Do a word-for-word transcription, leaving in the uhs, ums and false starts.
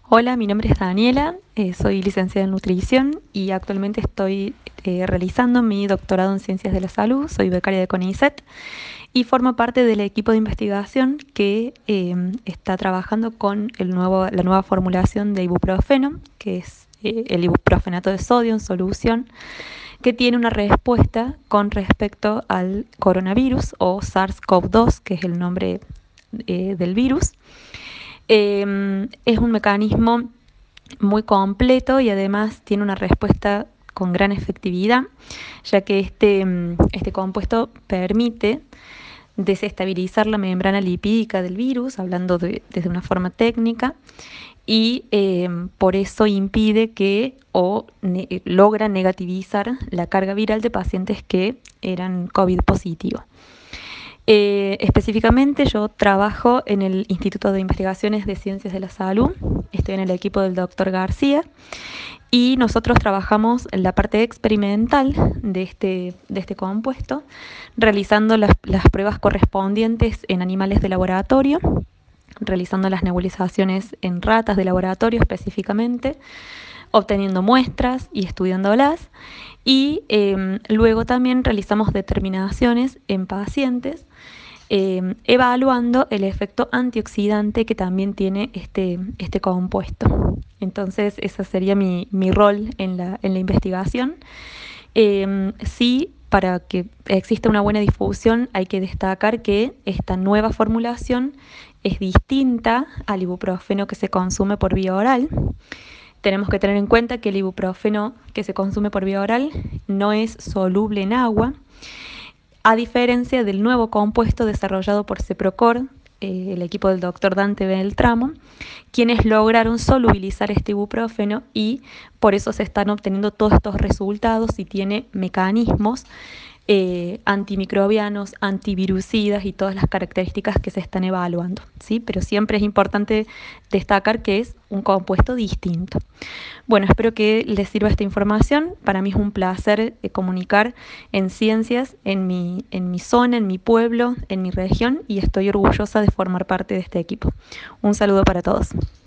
Hola, mi nombre es Daniela, eh, soy licenciada en nutrición y actualmente estoy eh, realizando mi doctorado en ciencias de la salud, soy becaria de CONICET y formo parte del equipo de investigación que eh, está trabajando con el nuevo, la nueva formulación de ibuprofeno, que es eh, el ibuprofenato de sodio en solución, que tiene una respuesta con respecto al coronavirus o SARS-CoV dos, que es el nombre eh, del virus. Eh, es un mecanismo muy completo y además tiene una respuesta con gran efectividad, ya que este, mm, este compuesto permite desestabilizar la membrana lipídica del virus, hablando de, desde una forma técnica, y eh, por eso impide que o ne logra negativizar la carga viral de pacientes que eran COVID positivo. Eh, específicamente yo trabajo en el Instituto de Investigaciones de Ciencias de la Salud, estoy en el equipo del doctor García y nosotros trabajamos en la parte experimental de este, de este compuesto, realizando las, las pruebas correspondientes en animales de laboratorio, realizando las nebulizaciones en ratas de laboratorio específicamente, obteniendo muestras y estudiándolas, y eh, luego también realizamos determinaciones en pacientes eh, evaluando el efecto antioxidante que también tiene este, este compuesto. Entonces, ese sería mi, mi rol en la, en la investigación. Eh, sí, para que exista una buena difusión hay que destacar que esta nueva formulación es distinta al ibuprofeno que se consume por vía oral. Tenemos que tener en cuenta que el ibuprofeno que se consume por vía oral no es soluble en agua, a diferencia del nuevo compuesto desarrollado por Ceprocor, eh, el equipo del doctor Dante Beltramo, quienes lograron solubilizar este ibuprofeno y por eso se están obteniendo todos estos resultados y tiene mecanismos eh, antimicrobianos, antivirucidas y todas las características que se están evaluando, ¿sí? Pero siempre es importante destacar que es un compuesto distinto. Bueno, espero que les sirva esta información. Para mí es un placer eh, comunicar en ciencias en mi, en mi zona, en mi pueblo, en mi región y estoy orgullosa de formar parte de este equipo. Un saludo para todos.